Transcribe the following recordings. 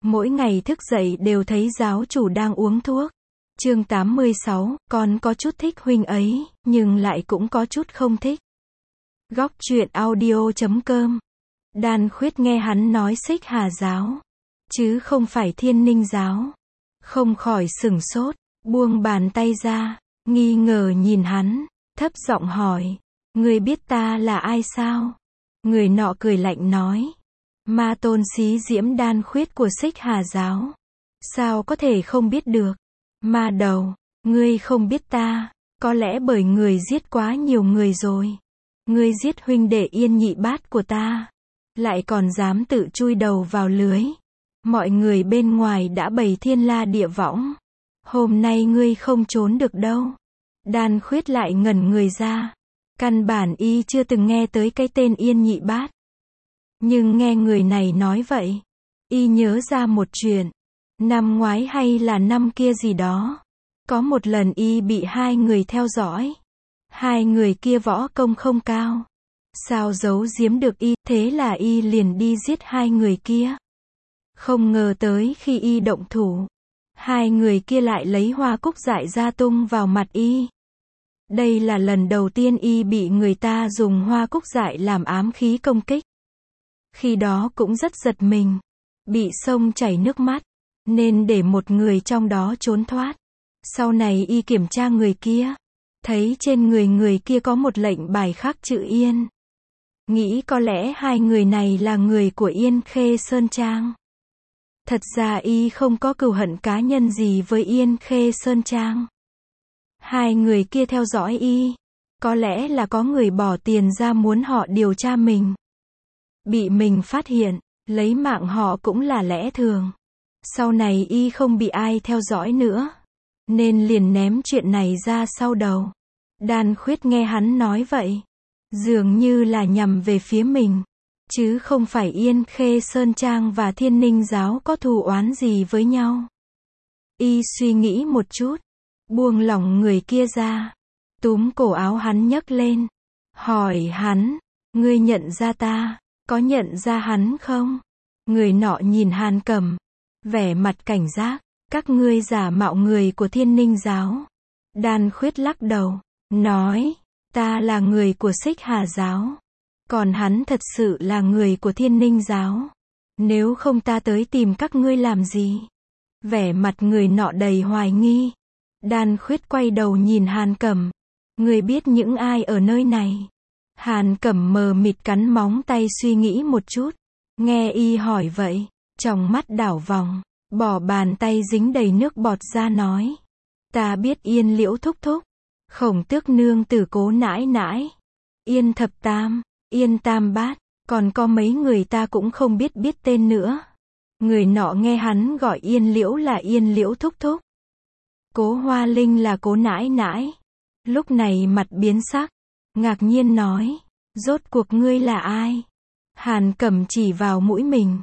Mỗi ngày thức dậy đều thấy giáo chủ đang uống thuốc. Chương 86, con có chút thích huynh ấy, nhưng lại cũng có chút không thích. Góc truyện audio.com. Đan Khuyết nghe hắn nói Xích Hà giáo, chứ không phải Thiên Ninh giáo. Không khỏi sửng sốt, buông bàn tay ra, nghi ngờ nhìn hắn, thấp giọng hỏi, ngươi biết ta là ai sao? Người nọ cười lạnh nói, Ma Tôn Xí Diễm Đan Khuyết của Xích Hà giáo. Sao có thể không biết được? Ma đầu, ngươi không biết ta, có lẽ bởi người giết quá nhiều người rồi. Ngươi giết huynh đệ Yên Nhị Bát của ta, lại còn dám tự chui đầu vào lưới. Mọi người bên ngoài đã bày thiên la địa võng. Hôm nay ngươi không trốn được đâu. Đan Khuyết lại ngẩn người ra. Căn bản y chưa từng nghe tới cái tên Yên Nhị Bát. Nhưng nghe người này nói vậy, y nhớ ra một chuyện. Năm ngoái hay là năm kia gì đó, có một lần y bị hai người theo dõi. Hai người kia võ công không cao. Sao giấu giếm được y, thế là y liền đi giết hai người kia. Không ngờ tới khi y động thủ, hai người kia lại lấy hoa cúc dại ra tung vào mặt y. Đây là lần đầu tiên y bị người ta dùng hoa cúc dại làm ám khí công kích. Khi đó cũng rất giật mình, bị xông chảy nước mắt, nên để một người trong đó trốn thoát. Sau này y kiểm tra người kia, thấy trên người kia có một lệnh bài khắc chữ Yên. Nghĩ có lẽ hai người này là người của Yên Khê Sơn Trang. Thật ra y không có cừu hận cá nhân gì với Yên Khê Sơn Trang. Hai người kia theo dõi y, có lẽ là có người bỏ tiền ra muốn họ điều tra mình. Bị mình phát hiện, lấy mạng họ cũng là lẽ thường. Sau này y không bị ai theo dõi nữa, nên liền ném chuyện này ra sau đầu. Đan Khuyết nghe hắn nói vậy, dường như là nhằm về phía mình, chứ không phải Yên Khê Sơn Trang và Thiên Ninh giáo có thù oán gì với nhau. Y suy nghĩ một chút, buông lỏng người kia ra, túm cổ áo hắn nhấc lên, hỏi hắn, ngươi nhận ra ta, có nhận ra hắn không? Người nọ nhìn Hàn Cẩm, vẻ mặt cảnh giác, các ngươi giả mạo người của Thiên Ninh giáo. Đan Khuyết lắc đầu, nói, ta là người của Xích Hà giáo, còn hắn thật sự là người của Thiên Ninh giáo. Nếu không ta tới tìm các ngươi làm gì? Vẻ mặt người nọ đầy hoài nghi. Đan Khuyết quay đầu nhìn Hàn Cẩm, ngươi biết những ai ở nơi này? Hàn Cẩm mờ mịt cắn móng tay suy nghĩ một chút, nghe y hỏi vậy, tròng mắt đảo vòng, bỏ bàn tay dính đầy nước bọt ra nói, ta biết Yên Liễu thúc thúc, Khổng Tước nương tử Cố nãi nãi, Yên Thập Tam, Yên Tam Bát, còn có mấy người ta cũng không biết tên nữa. Người nọ nghe hắn gọi Yên Liễu là Yên Liễu thúc thúc, Cố Hoa Linh là Cố nãi nãi. Lúc này mặt biến sắc, ngạc nhiên nói, rốt cuộc ngươi là ai? Hàn Cẩm chỉ vào mũi mình,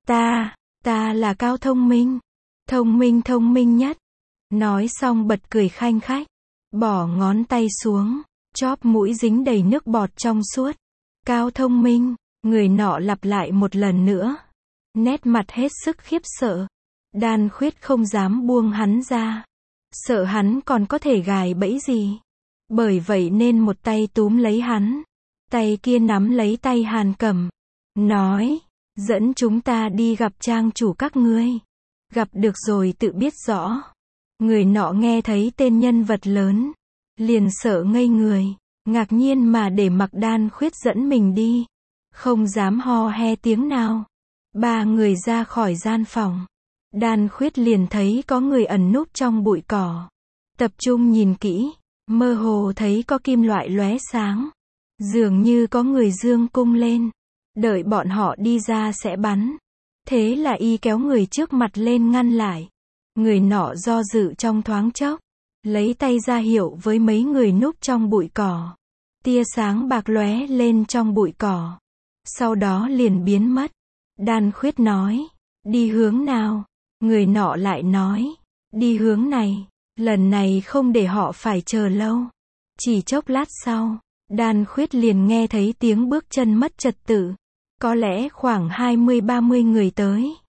ta là Cao Thông Minh, thông minh nhất. Nói xong bật cười khanh khách, bỏ ngón tay xuống, chóp mũi dính đầy nước bọt trong suốt. Cao Thông Minh, người nọ lặp lại một lần nữa, nét mặt hết sức khiếp sợ. Đan Khuyết không dám buông hắn ra, sợ hắn còn có thể gài bẫy gì. Bởi vậy nên một tay túm lấy hắn, tay kia nắm lấy tay Hàn Cẩm, nói, dẫn chúng ta đi gặp trang chủ các ngươi. Gặp được rồi tự biết rõ. Người nọ nghe thấy tên nhân vật lớn, liền sợ ngây người, ngạc nhiên mà để mặc Đan Khuyết dẫn mình đi, không dám ho he tiếng nào. Ba người ra khỏi gian phòng, Đan Khuyết liền thấy có người ẩn núp trong bụi cỏ. Tập trung nhìn kỹ, mơ hồ thấy có kim loại lóe sáng, dường như có người giương cung lên, đợi bọn họ đi ra sẽ bắn. Thế là y kéo người trước mặt lên ngăn lại. Người nọ do dự trong thoáng chốc, lấy tay ra hiệu với mấy người núp trong bụi cỏ. Tia sáng bạc lóe lên trong bụi cỏ, sau đó liền biến mất. Đan Khuyết nói, đi hướng nào? Người nọ lại nói, đi hướng này. Lần này không để họ phải chờ lâu. Chỉ chốc lát sau, Đan Khuyết liền nghe thấy tiếng bước chân mất trật tự. Có lẽ khoảng 20-30 người tới.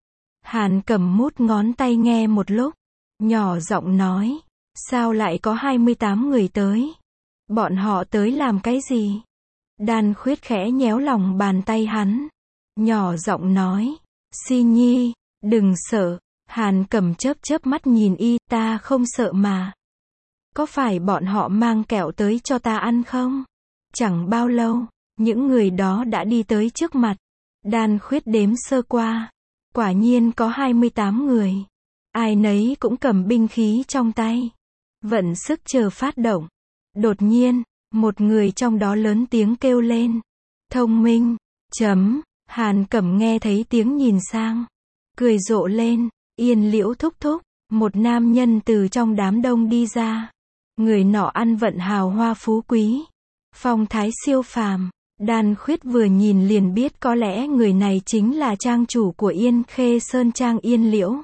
Hàn Cẩm mút ngón tay nghe một lúc, nhỏ giọng nói, sao lại có 28 người tới? Bọn họ tới làm cái gì? Đan Khuyết khẽ nhéo lòng bàn tay hắn, nhỏ giọng nói, Si Nhi, đừng sợ. Hàn Cẩm chớp chớp mắt nhìn y, ta không sợ mà. Có phải bọn họ mang kẹo tới cho ta ăn không? Chẳng bao lâu, những người đó đã đi tới trước mặt. Đan Khuyết đếm sơ qua, quả nhiên có 28 người. Ai nấy cũng cầm binh khí trong tay, vận sức chờ phát động. Đột nhiên, một người trong đó lớn tiếng kêu lên, thông minh, chấm. Hàn Cẩm nghe thấy tiếng nhìn sang, cười rộ lên, Yên Liễu thúc thúc. Một nam nhân từ trong đám đông đi ra. Người nọ ăn vận hào hoa phú quý, phong thái siêu phàm. Đan Khuyết vừa nhìn liền biết có lẽ người này chính là trang chủ của Yên Khê Sơn Trang Yên Liễu.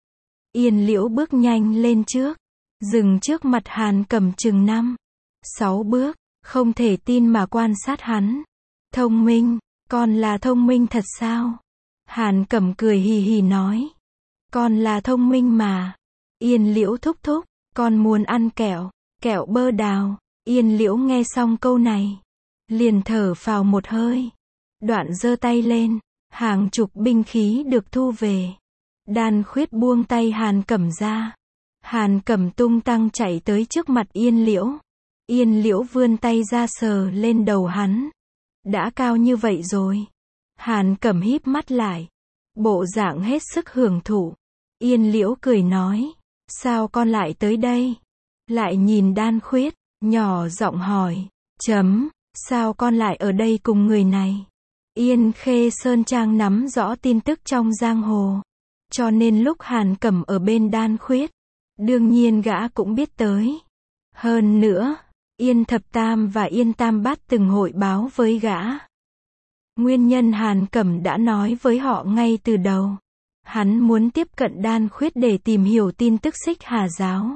Yên Liễu bước nhanh lên trước, dừng trước mặt Hàn Cẩm chừng 5-6 bước, không thể tin mà quan sát hắn. Thông minh, con là thông minh thật sao? Hàn Cẩm cười hì hì nói, con là thông minh mà. Yên Liễu thúc thúc, con muốn ăn kẹo bơ đào. Yên Liễu nghe xong câu này, liền thở phào một hơi, đoạn giơ tay lên, hàng chục binh khí được thu về. Đan Khuyết buông tay Hàn Cẩm ra. Hàn Cẩm tung tăng chạy tới trước mặt Yên Liễu. Yên Liễu vươn tay ra sờ lên đầu hắn. Đã cao như vậy rồi. Hàn Cẩm híp mắt lại, bộ dạng hết sức hưởng thụ. Yên Liễu cười nói, sao con lại tới đây? Lại nhìn Đan Khuyết, nhỏ giọng hỏi, chấm, sao con lại ở đây cùng người này? Yên Khê Sơn Trang nắm rõ tin tức trong giang hồ, cho nên lúc Hàn Cẩm ở bên Đan Khuyết, đương nhiên gã cũng biết tới. Hơn nữa, Yên Thập Tam và Yên Tam Bát từng hội báo với gã. Nguyên nhân Hàn Cẩm đã nói với họ ngay từ đầu. Hắn muốn tiếp cận Đan Khuyết để tìm hiểu tin tức Xích Hà giáo.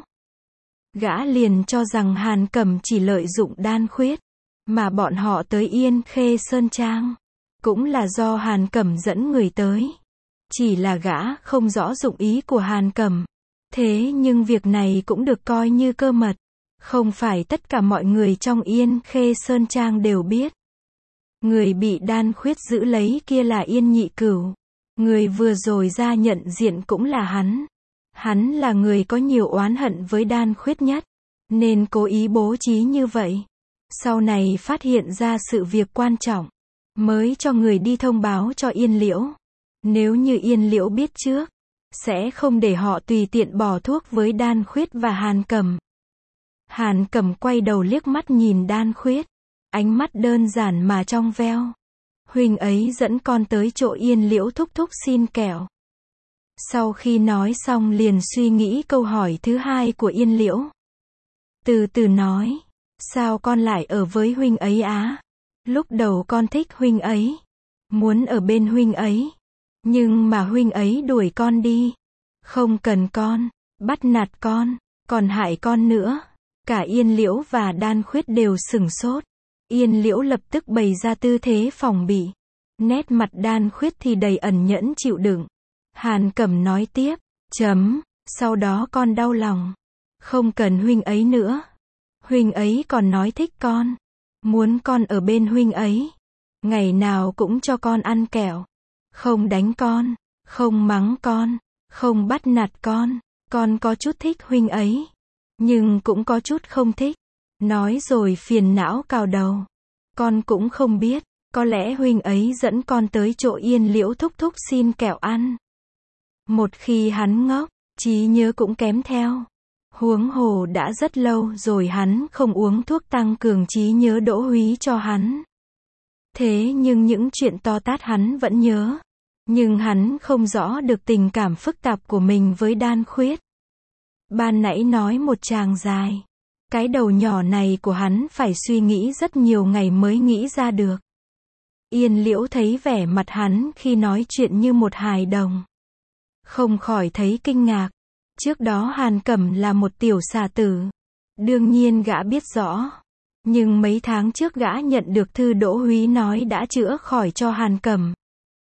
Gã liền cho rằng Hàn Cẩm chỉ lợi dụng Đan Khuyết, mà bọn họ tới Yên Khê Sơn Trang cũng là do Hàn Cẩm dẫn người tới. Chỉ là gã không rõ dụng ý của Hàn Cẩm. Thế nhưng việc này cũng được coi như cơ mật. Không phải tất cả mọi người trong Yên Khê Sơn Trang đều biết. Người bị Đan Khuyết giữ lấy kia là Yên Nhị Cửu. Người vừa rồi ra nhận diện cũng là hắn. Hắn là người có nhiều oán hận với Đan Khuyết nhất, nên cố ý bố trí như vậy. Sau này phát hiện ra sự việc quan trọng, mới cho người đi thông báo cho Yên Liễu. Nếu như Yên Liễu biết trước, sẽ không để họ tùy tiện bỏ thuốc với Đan Khuyết và Hàn Cẩm. Hàn Cẩm quay đầu liếc mắt nhìn Đan Khuyết, ánh mắt đơn giản mà trong veo. Huynh ấy dẫn con tới chỗ Yên Liễu thúc thúc xin kẹo. Sau khi nói xong liền suy nghĩ câu hỏi thứ hai của Yên Liễu. Từ từ nói, sao con lại ở với huynh ấy á? Lúc đầu con thích huynh ấy, muốn ở bên huynh ấy, nhưng mà huynh ấy đuổi con đi, không cần con, bắt nạt con, còn hại con nữa. Cả Yên Liễu và Đan Khuyết đều sửng sốt. Yên Liễu lập tức bày ra tư thế phòng bị. Nét mặt Đan Khuyết thì đầy ẩn nhẫn chịu đựng. Hàn Cẩm nói tiếp, chấm, sau đó con đau lòng. Không cần huynh ấy nữa. Huynh ấy còn nói thích con, muốn con ở bên huynh ấy, ngày nào cũng cho con ăn kẹo, không đánh con, không mắng con, không bắt nạt con có chút thích huynh ấy, nhưng cũng có chút không thích. Nói rồi phiền não cào đầu. Con cũng không biết, có lẽ huynh ấy dẫn con tới chỗ Yên Liễu thúc thúc xin kẹo ăn. Một khi hắn ngốc, trí nhớ cũng kém theo. Huống hồ đã rất lâu rồi hắn không uống thuốc tăng cường trí nhớ đỗ húy cho hắn. Thế nhưng những chuyện to tát hắn vẫn nhớ. Nhưng hắn không rõ được tình cảm phức tạp của mình với Đan Khuyết. Ban nãy nói một tràng dài. Cái đầu nhỏ này của hắn phải suy nghĩ rất nhiều ngày mới nghĩ ra được. Yên Liễu thấy vẻ mặt hắn khi nói chuyện như một hài đồng, không khỏi thấy kinh ngạc. Trước đó Hàn Cẩm là một tiểu xà tử. Đương nhiên gã biết rõ. Nhưng mấy tháng trước gã nhận được thư đỗ húy nói đã chữa khỏi cho Hàn Cẩm.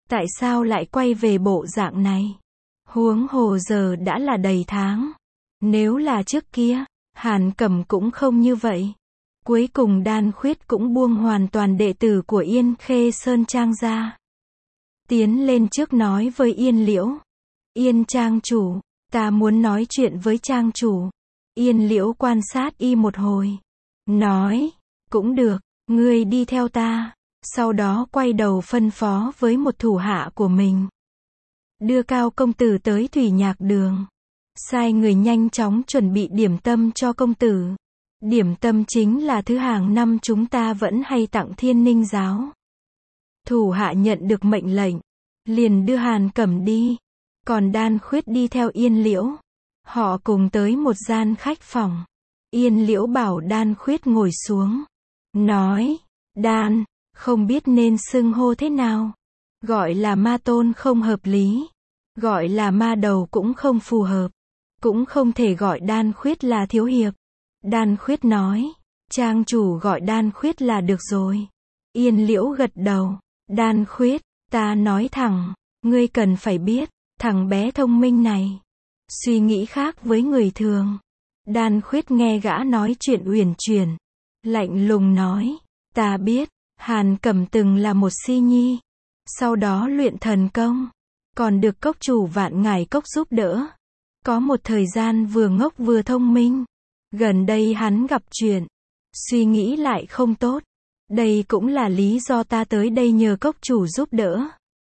Tại sao lại quay về bộ dạng này? Huống hồ giờ đã là đầy tháng. Nếu là trước kia, Hàn Cẩm cũng không như vậy. Cuối cùng Đan Khuyết cũng buông hoàn toàn đệ tử của Yên Khê Sơn Trang ra. Tiến lên trước nói với Yên Liễu. Yên trang chủ, ta muốn nói chuyện với trang chủ. Yên Liễu quan sát y một hồi. Nói, cũng được, ngươi đi theo ta. Sau đó quay đầu phân phó với một thủ hạ của mình. Đưa Cao công tử tới Thủy Nhạc Đường. Sai người nhanh chóng chuẩn bị điểm tâm cho công tử. Điểm tâm chính là thứ hàng năm chúng ta vẫn hay tặng Thiên Ninh giáo. Thủ hạ nhận được mệnh lệnh, liền đưa Hàn Cẩm đi. Còn Đan Khuyết đi theo Yên Liễu. Họ cùng tới một gian khách phòng. Yên Liễu bảo Đan Khuyết ngồi xuống. Nói, Đan, không biết nên xưng hô thế nào. Gọi là ma tôn không hợp lý. Gọi là ma đầu cũng không phù hợp. Cũng không thể gọi Đan Khuyết là thiếu hiệp. Đan Khuyết nói, trang chủ gọi Đan Khuyết là được rồi. Yên Liễu gật đầu. Đan Khuyết, ta nói thẳng, ngươi cần phải biết, thằng bé thông minh này, suy nghĩ khác với người thường. Đan Khuyết nghe gã nói chuyện uyển chuyển, lạnh lùng nói, ta biết, Hàn Cẩm từng là một si nhi, sau đó luyện thần công, còn được cốc chủ Vạn Ngải Cốc giúp đỡ. Có một thời gian vừa ngốc vừa thông minh. Gần đây hắn gặp chuyện, suy nghĩ lại không tốt. Đây cũng là lý do ta tới đây nhờ cốc chủ giúp đỡ.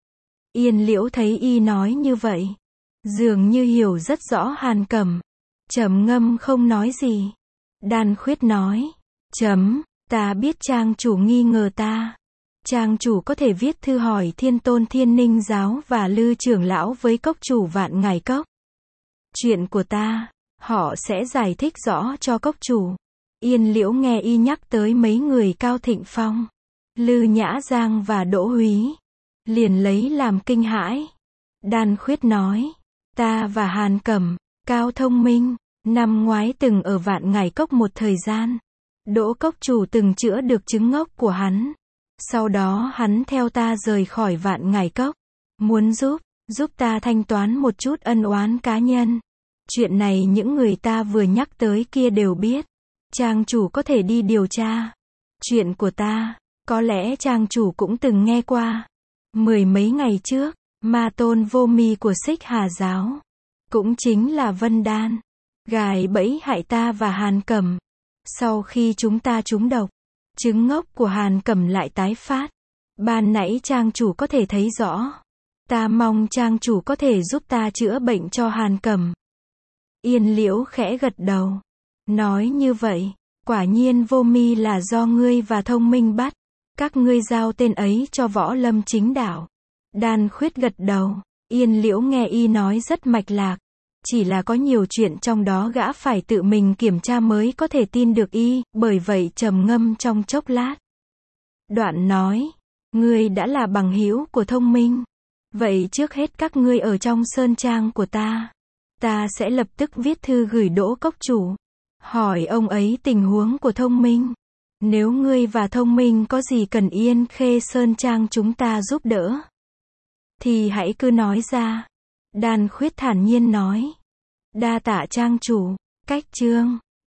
Yên Liễu thấy y nói như vậy, dường như hiểu rất rõ Hàn Cẩm. Trầm ngâm không nói gì. Đan Khuyết nói, ta biết trang chủ nghi ngờ ta. Trang chủ có thể viết thư hỏi Thiên Tôn Thiên Ninh giáo và Lư trưởng lão với cốc chủ Vạn Ngải Cốc. Chuyện của ta, họ sẽ giải thích rõ cho cốc chủ. Yên Liễu nghe y nhắc tới mấy người Cao Thịnh Phong, Lư Nhã Giang và Đỗ Húy, liền lấy làm kinh hãi. Đan Khuyết nói, ta và Hàn Cẩm, Cao thông minh, năm ngoái từng ở Vạn Ngải Cốc một thời gian. Đỗ cốc chủ từng chữa được chứng ngốc của hắn. Sau đó hắn theo ta rời khỏi Vạn Ngải Cốc, muốn giúp ta thanh toán một chút ân oán cá nhân. Chuyện này những người ta vừa nhắc tới kia đều biết. Trang chủ có thể đi điều tra. Chuyện của ta, có lẽ trang chủ cũng từng nghe qua. Mười mấy ngày trước, ma tôn vô mi của Xích Hà giáo, cũng chính là Vân Đan, gài bẫy hại ta và Hàn Cẩm. Sau khi chúng ta trúng độc, chứng ngốc của Hàn Cẩm lại tái phát. Ban nãy trang chủ có thể thấy rõ. Ta mong trang chủ có thể giúp ta chữa bệnh cho Hàn Cẩm. Yên Liễu khẽ gật đầu. Nói như vậy, quả nhiên vô mi là do ngươi và thông minh bắt. Các ngươi giao tên ấy cho Võ Lâm Chính Đạo. Đan Khuyết gật đầu. Yên Liễu nghe y nói rất mạch lạc. Chỉ là có nhiều chuyện trong đó gã phải tự mình kiểm tra mới có thể tin được y, bởi vậy trầm ngâm trong chốc lát. Đoạn nói, ngươi đã là bằng hữu của thông minh. Vậy trước hết các ngươi ở trong sơn trang của ta. Ta sẽ lập tức viết thư gửi Đỗ cốc chủ. Hỏi ông ấy tình huống của thông minh. Nếu ngươi và thông minh có gì cần Yên Khê Sơn Trang chúng ta giúp đỡ, thì hãy cứ nói ra. Đan Khuyết thản nhiên nói. Đa tạ trang chủ. Cách chương